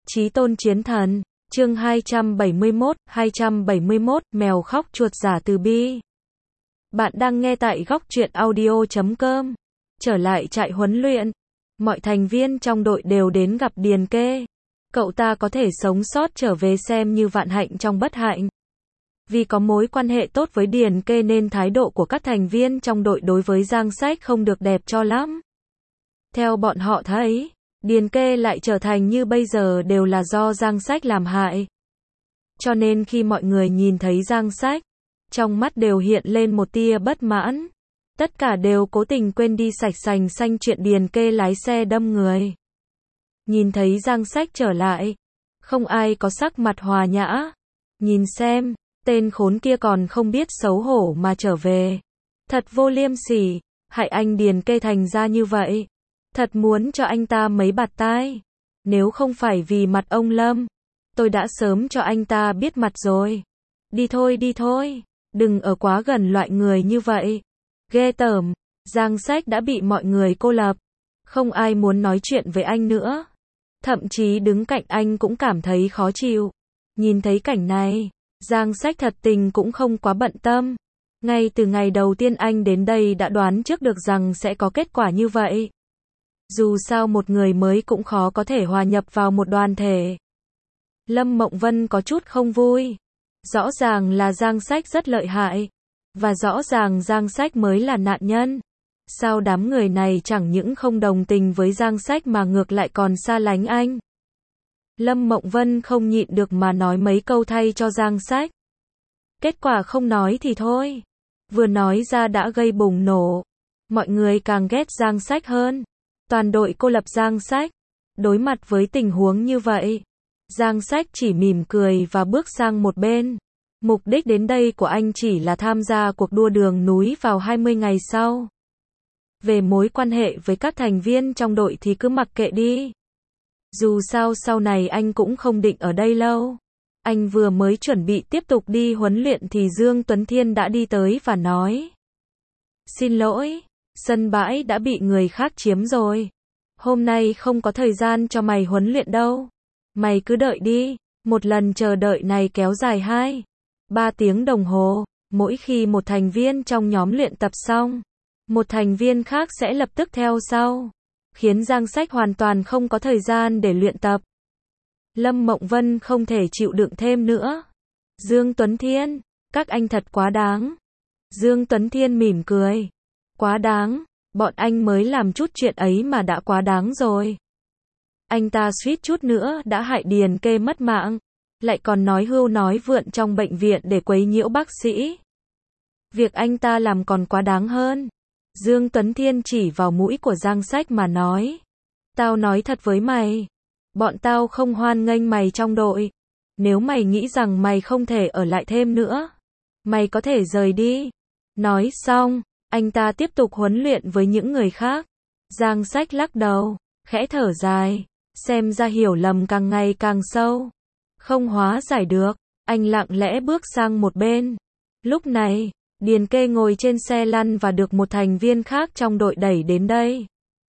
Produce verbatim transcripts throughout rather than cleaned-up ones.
Chí tôn chiến thần, chương hai trăm bảy mươi mốt, hai trăm bảy mươi mốt, mèo khóc chuột giả từ bi. Bạn đang nghe tại góc truyện audio chấm com. Trở lại trại huấn luyện, mọi thành viên trong đội đều đến gặp Điền Kê. Cậu ta có thể sống sót trở về xem như vạn hạnh trong bất hạnh. Vì có mối quan hệ tốt với Điền Kê nên thái độ của các thành viên trong đội đối với Giang Sách không được đẹp cho lắm. Theo bọn họ thấy, Điền Kê lại trở thành như bây giờ đều là do Giang Sách làm hại. Cho nên khi mọi người nhìn thấy Giang Sách, trong mắt đều hiện lên một tia bất mãn. Tất cả đều cố tình quên đi sạch sành xanh chuyện Điền Kê lái xe đâm người. Nhìn thấy Giang Sách trở lại, không ai có sắc mặt hòa nhã. Nhìn xem, tên khốn kia còn không biết xấu hổ mà trở về. Thật vô liêm sỉ, hại anh Điền Kê thành ra như vậy. Thật muốn cho anh ta mấy bạt tai. Nếu không phải vì mặt ông Lâm, tôi đã sớm cho anh ta biết mặt rồi. Đi thôi đi thôi, đừng ở quá gần loại người như vậy. Ghê tởm, Giang Sách đã bị mọi người cô lập. Không ai muốn nói chuyện với anh nữa. Thậm chí đứng cạnh anh cũng cảm thấy khó chịu. Nhìn thấy cảnh này, Giang Sách thật tình cũng không quá bận tâm. Ngay từ ngày đầu tiên anh đến đây đã đoán trước được rằng sẽ có kết quả như vậy. Dù sao một người mới cũng khó có thể hòa nhập vào một đoàn thể. Lâm Mộng Vân có chút không vui. Rõ ràng là Giang Sách rất lợi hại. Và rõ ràng Giang Sách mới là nạn nhân. Sao đám người này chẳng những không đồng tình với Giang Sách mà ngược lại còn xa lánh anh. Lâm Mộng Vân không nhịn được mà nói mấy câu thay cho Giang Sách. Kết quả không nói thì thôi. Vừa nói ra đã gây bùng nổ. Mọi người càng ghét Giang Sách hơn. Toàn đội cô lập Giang Sách. Đối mặt với tình huống như vậy, Giang Sách chỉ mỉm cười và bước sang một bên. Mục đích đến đây của anh chỉ là tham gia cuộc đua đường núi vào hai mươi ngày sau. Về mối quan hệ với các thành viên trong đội thì cứ mặc kệ đi. Dù sao sau này anh cũng không định ở đây lâu. Anh vừa mới chuẩn bị tiếp tục đi huấn luyện thì Dương Tuấn Thiên đã đi tới và nói: Xin lỗi, sân bãi đã bị người khác chiếm rồi. Hôm nay không có thời gian cho mày huấn luyện đâu. Mày cứ đợi đi, một lần chờ đợi này kéo dài hai, ba tiếng đồng hồ. Mỗi khi một thành viên trong nhóm luyện tập xong, một thành viên khác sẽ lập tức theo sau. Khiến Giang Sách hoàn toàn không có thời gian để luyện tập. Lâm Mộng Vân không thể chịu đựng thêm nữa. Dương Tuấn Thiên, các anh thật quá đáng. Dương Tuấn Thiên mỉm cười. Quá đáng, bọn anh mới làm chút chuyện ấy mà đã quá đáng rồi. Anh ta suýt chút nữa đã hại Điền Kê mất mạng. Lại còn nói hưu nói vượn trong bệnh viện để quấy nhiễu bác sĩ. Việc anh ta làm còn quá đáng hơn. Dương Tuấn Thiên chỉ vào mũi của Giang Sách mà nói: Tao nói thật với mày, bọn tao không hoan nghênh mày trong đội. Nếu mày nghĩ rằng mày không thể ở lại thêm nữa, mày có thể rời đi. Nói xong, anh ta tiếp tục huấn luyện với những người khác. Giang Sách lắc đầu, khẽ thở dài, xem ra hiểu lầm càng ngày càng sâu. Không hóa giải được, anh lặng lẽ bước sang một bên. Lúc này, Điền Kê ngồi trên xe lăn và được một thành viên khác trong đội đẩy đến đây.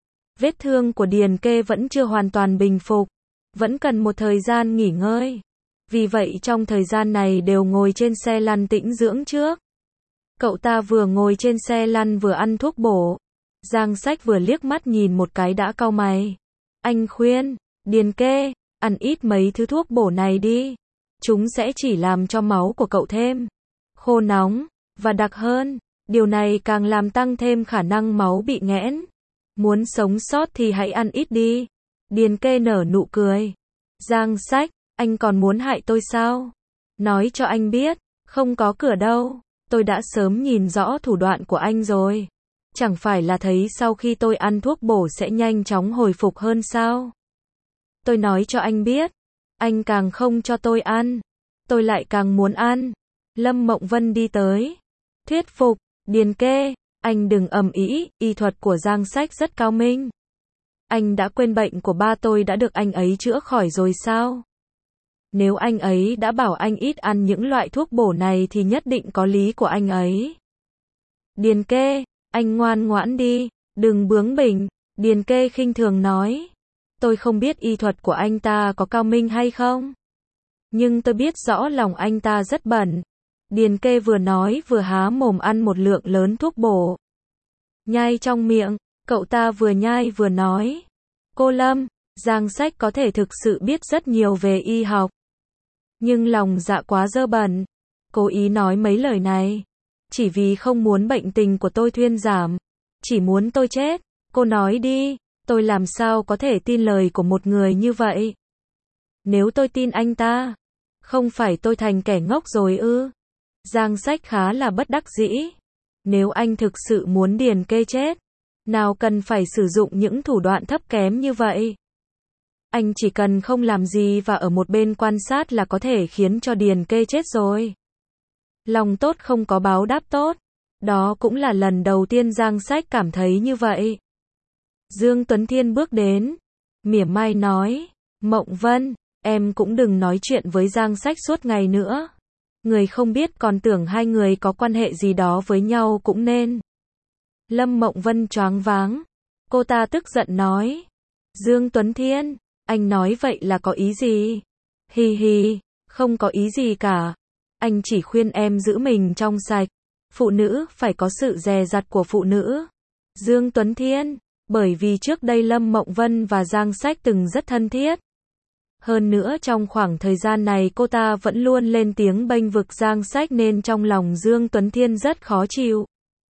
Vết thương của Điền Kê vẫn chưa hoàn toàn bình phục, vẫn cần một thời gian nghỉ ngơi. Vì vậy trong thời gian này đều ngồi trên xe lăn tĩnh dưỡng trước. Cậu ta vừa ngồi trên xe lăn vừa ăn thuốc bổ. Giang Sách vừa liếc mắt nhìn một cái đã cau mày. Anh khuyên, Điền Kê, ăn ít mấy thứ thuốc bổ này đi. Chúng sẽ chỉ làm cho máu của cậu thêm khô nóng và đặc hơn. Điều này càng làm tăng thêm khả năng máu bị nghẽn. Muốn sống sót thì hãy ăn ít đi. Điền Kê nở nụ cười. Giang Sách, anh còn muốn hại tôi sao? Nói cho anh biết, không có cửa đâu. Tôi đã sớm nhìn rõ thủ đoạn của anh rồi. Chẳng phải là thấy sau khi tôi ăn thuốc bổ sẽ nhanh chóng hồi phục hơn sao? Tôi nói cho anh biết, anh càng không cho tôi ăn, tôi lại càng muốn ăn. Lâm Mộng Vân đi tới, thuyết phục: Điền Kê, anh đừng ầm ĩ, y thuật của Giang Sách rất cao minh. Anh đã quên bệnh của ba tôi đã được anh ấy chữa khỏi rồi sao? Nếu anh ấy đã bảo anh ít ăn những loại thuốc bổ này thì nhất định có lý của anh ấy. Điền Kê, anh ngoan ngoãn đi, đừng bướng bỉnh. Điền Kê khinh thường nói. Tôi không biết y thuật của anh ta có cao minh hay không. Nhưng tôi biết rõ lòng anh ta rất bẩn. Điền Kê vừa nói vừa há mồm ăn một lượng lớn thuốc bổ. Nhai trong miệng, cậu ta vừa nhai vừa nói. Cô Lâm, Giang Sách có thể thực sự biết rất nhiều về y học. Nhưng lòng dạ quá dơ bẩn. Cố ý nói mấy lời này. Chỉ vì không muốn bệnh tình của tôi thuyên giảm. Chỉ muốn tôi chết. Cô nói đi, tôi làm sao có thể tin lời của một người như vậy? Nếu tôi tin anh ta, không phải tôi thành kẻ ngốc rồi ư? Giang Sách khá là bất đắc dĩ. Nếu anh thực sự muốn Điền Kê chết, nào cần phải sử dụng những thủ đoạn thấp kém như vậy. Anh chỉ cần không làm gì và ở một bên quan sát là có thể khiến cho Điền Kê chết rồi. Lòng tốt không có báo đáp tốt. Đó cũng là lần đầu tiên Giang Sách cảm thấy như vậy. Dương Tuấn Thiên bước đến, mỉa mai nói, Mộng Vân, em cũng đừng nói chuyện với Giang Sách suốt ngày nữa. Người không biết còn tưởng hai người có quan hệ gì đó với nhau cũng nên. Lâm Mộng Vân choáng váng. Cô ta tức giận nói. Dương Tuấn Thiên, anh nói vậy là có ý gì? Hi hi, không có ý gì cả. Anh chỉ khuyên em giữ mình trong sạch. Phụ nữ phải có sự dè dặt của phụ nữ. Dương Tuấn Thiên, bởi vì trước đây Lâm Mộng Vân và Giang Sách từng rất thân thiết. Hơn nữa trong khoảng thời gian này cô ta vẫn luôn lên tiếng bênh vực Giang Sách nên trong lòng Dương Tuấn Thiên rất khó chịu.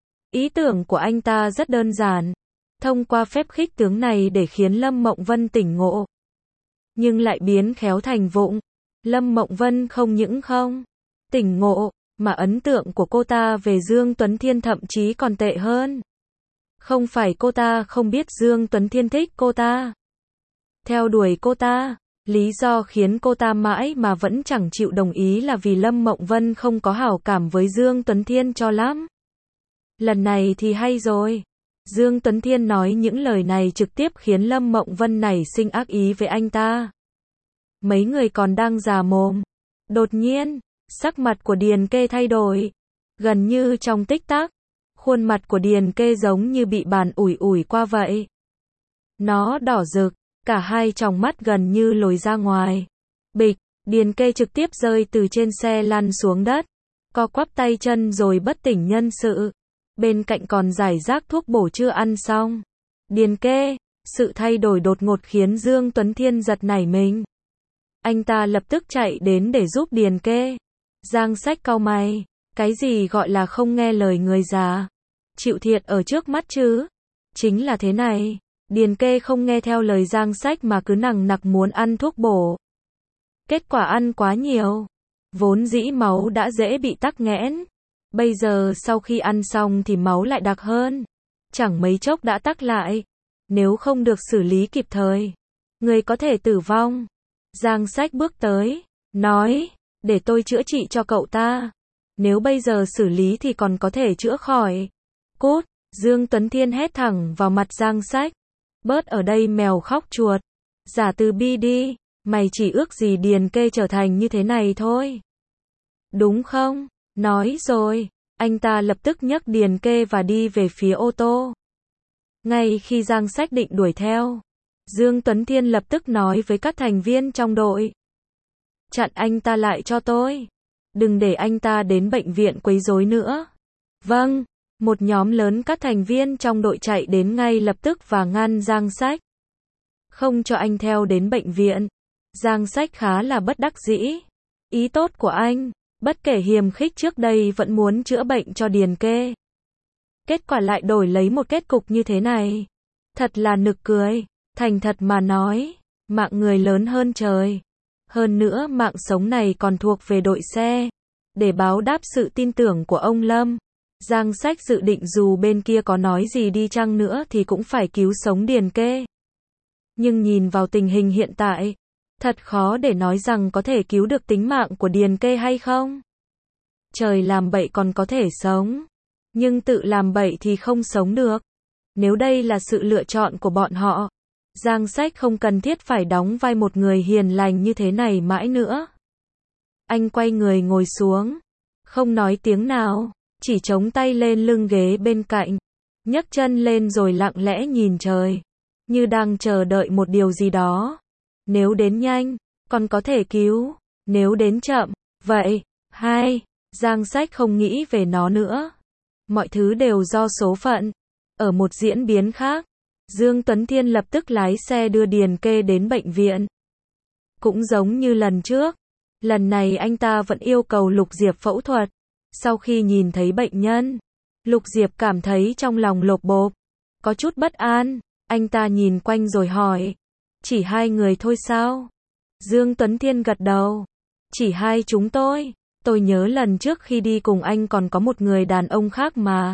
Ý tưởng của anh ta rất đơn giản. Thông qua phép khích tướng này để khiến Lâm Mộng Vân tỉnh ngộ. Nhưng lại biến khéo thành vụng. Lâm Mộng Vân không những không tỉnh ngộ, mà ấn tượng của cô ta về Dương Tuấn Thiên thậm chí còn tệ hơn. Không phải cô ta không biết Dương Tuấn Thiên thích cô ta. Theo đuổi cô ta. Lý do khiến cô ta mãi mà vẫn chẳng chịu đồng ý là vì Lâm Mộng Vân không có hảo cảm với Dương Tuấn Thiên cho lắm. Lần này thì hay rồi. Dương Tuấn Thiên nói những lời này trực tiếp khiến Lâm Mộng Vân nảy sinh ác ý với anh ta. Mấy người còn đang già mồm. Đột nhiên, sắc mặt của Điền Kê thay đổi. Gần như trong tích tắc, khuôn mặt của Điền Kê giống như bị bàn ủi ủi qua vậy. Nó đỏ rực. Cả hai tròng mắt gần như lồi ra ngoài. Bịch, Điền Kê trực tiếp rơi từ trên xe lăn xuống đất. Co quắp tay chân rồi bất tỉnh nhân sự. Bên cạnh còn rải rác thuốc bổ chưa ăn xong. Điền Kê, sự thay đổi đột ngột khiến Dương Tuấn Thiên giật nảy mình. Anh ta lập tức chạy đến để giúp Điền Kê. Giang Sách cau mày. Cái gì gọi là không nghe lời người già? Chịu thiệt ở trước mắt chứ? Chính là thế này. Điền Kê không nghe theo lời Giang Sách mà cứ nằng nặc muốn ăn thuốc bổ. Kết quả ăn quá nhiều. Vốn dĩ máu đã dễ bị tắc nghẽn. Bây giờ sau khi ăn xong thì máu lại đặc hơn. Chẳng mấy chốc đã tắc lại. Nếu không được xử lý kịp thời, người có thể tử vong. Giang Sách bước tới, nói, để tôi chữa trị cho cậu ta. Nếu bây giờ xử lý thì còn có thể chữa khỏi. Cút, Dương Tuấn Thiên hét thẳng vào mặt Giang Sách. Bớt ở đây mèo khóc chuột. Giả từ bi đi, mày chỉ ước gì Điền Kê trở thành như thế này thôi. Đúng không? Nói rồi, anh ta lập tức nhấc Điền Kê và đi về phía ô tô. Ngay khi Giang Sách định đuổi theo, Dương Tuấn Thiên lập tức nói với các thành viên trong đội. Chặn anh ta lại cho tôi. Đừng để anh ta đến bệnh viện quấy rối nữa. Vâng. Một nhóm lớn các thành viên trong đội chạy đến ngay lập tức và ngăn Giang Sách. Không cho anh theo đến bệnh viện. Giang Sách khá là bất đắc dĩ. Ý tốt của anh, bất kể hiềm khích trước đây vẫn muốn chữa bệnh cho Điền Kê. Kết quả lại đổi lấy một kết cục như thế này. Thật là nực cười. Thành thật mà nói, mạng người lớn hơn trời. Hơn nữa mạng sống này còn thuộc về đội xe. Để báo đáp sự tin tưởng của ông Lâm, Giang Sách dự định dù bên kia có nói gì đi chăng nữa thì cũng phải cứu sống Điền Kê. Nhưng nhìn vào tình hình hiện tại, thật khó để nói rằng có thể cứu được tính mạng của Điền Kê hay không. Trời làm bậy còn có thể sống, nhưng tự làm bậy thì không sống được. Nếu đây là sự lựa chọn của bọn họ, Giang Sách không cần thiết phải đóng vai một người hiền lành như thế này mãi nữa. Anh quay người ngồi xuống, không nói tiếng nào, chỉ chống tay lên lưng ghế bên cạnh, nhấc chân lên rồi lặng lẽ nhìn trời. như đang chờ đợi một điều gì đó. Nếu đến nhanh, còn có thể cứu, nếu đến chậm, vậy, hai, Giang Sách không nghĩ về nó nữa. Mọi thứ đều do số phận. Ở một diễn biến khác, Dương Tuấn Thiên lập tức lái xe đưa Điền Kê đến bệnh viện. Cũng giống như lần trước, lần này anh ta vẫn yêu cầu Lục Diệp phẫu thuật. Sau khi nhìn thấy bệnh nhân, Lục Diệp cảm thấy trong lòng lột bột, có chút bất an. Anh ta nhìn quanh rồi hỏi, chỉ hai người thôi sao? Dương Tuấn Thiên gật đầu, chỉ hai chúng tôi. Tôi nhớ lần trước khi đi cùng anh còn có một người đàn ông khác mà.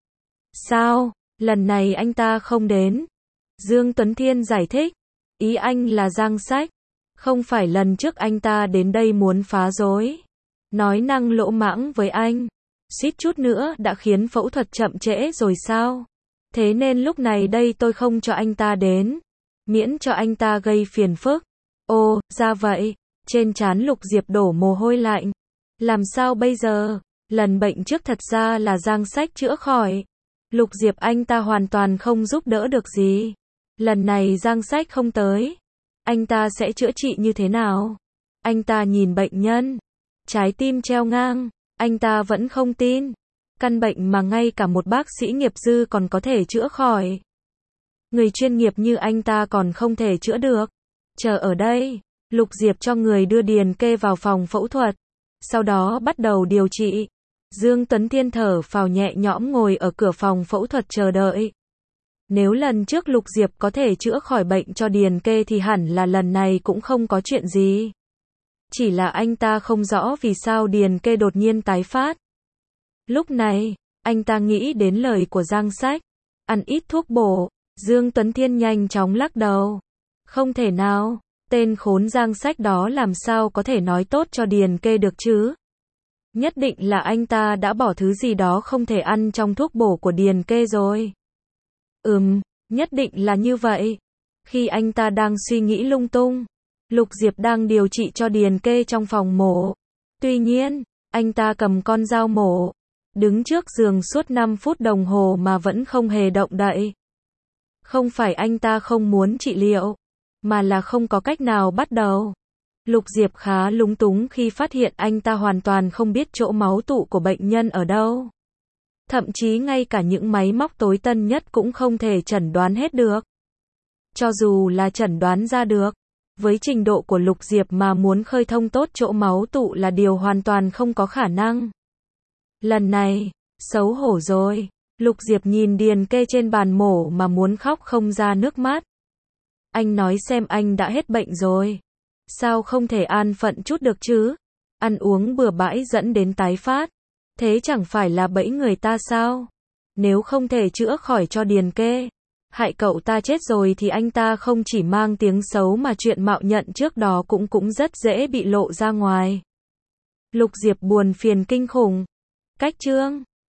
Sao, lần này anh ta không đến? Dương Tuấn Thiên giải thích, ý anh là Giang Sách. Không phải lần trước anh ta đến đây muốn phá rối, nói năng lỗ mãng với anh, suýt chút nữa đã khiến phẫu thuật chậm trễ rồi sao? Thế nên lúc này đây tôi không cho anh ta đến, miễn cho anh ta gây phiền phức. Ồ, ra vậy. Trên trán Lục Diệp đổ mồ hôi lạnh. Làm sao bây giờ? Lần bệnh trước thật ra là Giang Sách chữa khỏi. Lục Diệp anh ta hoàn toàn không giúp đỡ được gì. Lần này Giang Sách không tới, anh ta sẽ chữa trị như thế nào? Anh ta nhìn bệnh nhân, trái tim treo ngang, anh ta vẫn không tin. Căn bệnh mà ngay cả một bác sĩ nghiệp dư còn có thể chữa khỏi, người chuyên nghiệp như anh ta còn không thể chữa được. Chờ ở đây, Lục Diệp cho người đưa Điền Kê vào phòng phẫu thuật, sau đó bắt đầu điều trị. Dương Tuấn Thiên thở phào nhẹ nhõm ngồi ở cửa phòng phẫu thuật chờ đợi. Nếu lần trước Lục Diệp có thể chữa khỏi bệnh cho Điền Kê thì hẳn là lần này cũng không có chuyện gì. Chỉ là anh ta không rõ vì sao Điền Kê đột nhiên tái phát. Lúc này, anh ta nghĩ đến lời của Giang Sách, ăn ít thuốc bổ. Dương Tuấn Thiên nhanh chóng lắc đầu. Không thể nào, tên khốn Giang Sách đó làm sao có thể nói tốt cho Điền Kê được chứ? Nhất định là anh ta đã bỏ thứ gì đó không thể ăn trong thuốc bổ của Điền Kê rồi. Ừm, nhất định là như vậy. Khi anh ta đang suy nghĩ lung tung, Lục Diệp đang điều trị cho Điền Kê trong phòng mổ. Tuy nhiên, anh ta cầm con dao mổ, đứng trước giường suốt năm phút đồng hồ mà vẫn không hề động đậy. Không phải anh ta không muốn trị liệu, mà là không có cách nào bắt đầu. Lục Diệp khá lúng túng khi phát hiện anh ta hoàn toàn không biết chỗ máu tụ của bệnh nhân ở đâu. Thậm chí ngay cả những máy móc tối tân nhất cũng không thể chẩn đoán hết được. Cho dù là chẩn đoán ra được, với trình độ của Lục Diệp mà muốn khơi thông tốt chỗ máu tụ là điều hoàn toàn không có khả năng. Lần này, xấu hổ rồi. Lục Diệp nhìn Điền Kê trên bàn mổ mà muốn khóc không ra nước mắt. Anh nói xem anh đã hết bệnh rồi, sao không thể an phận chút được chứ? Ăn uống bừa bãi dẫn đến tái phát, thế chẳng phải là bẫy người ta sao? Nếu không thể chữa khỏi cho Điền Kê, hại cậu ta chết rồi thì anh ta không chỉ mang tiếng xấu mà chuyện mạo nhận trước đó cũng cũng rất dễ bị lộ ra ngoài. Lục Diệp buồn phiền kinh khủng. Cách chương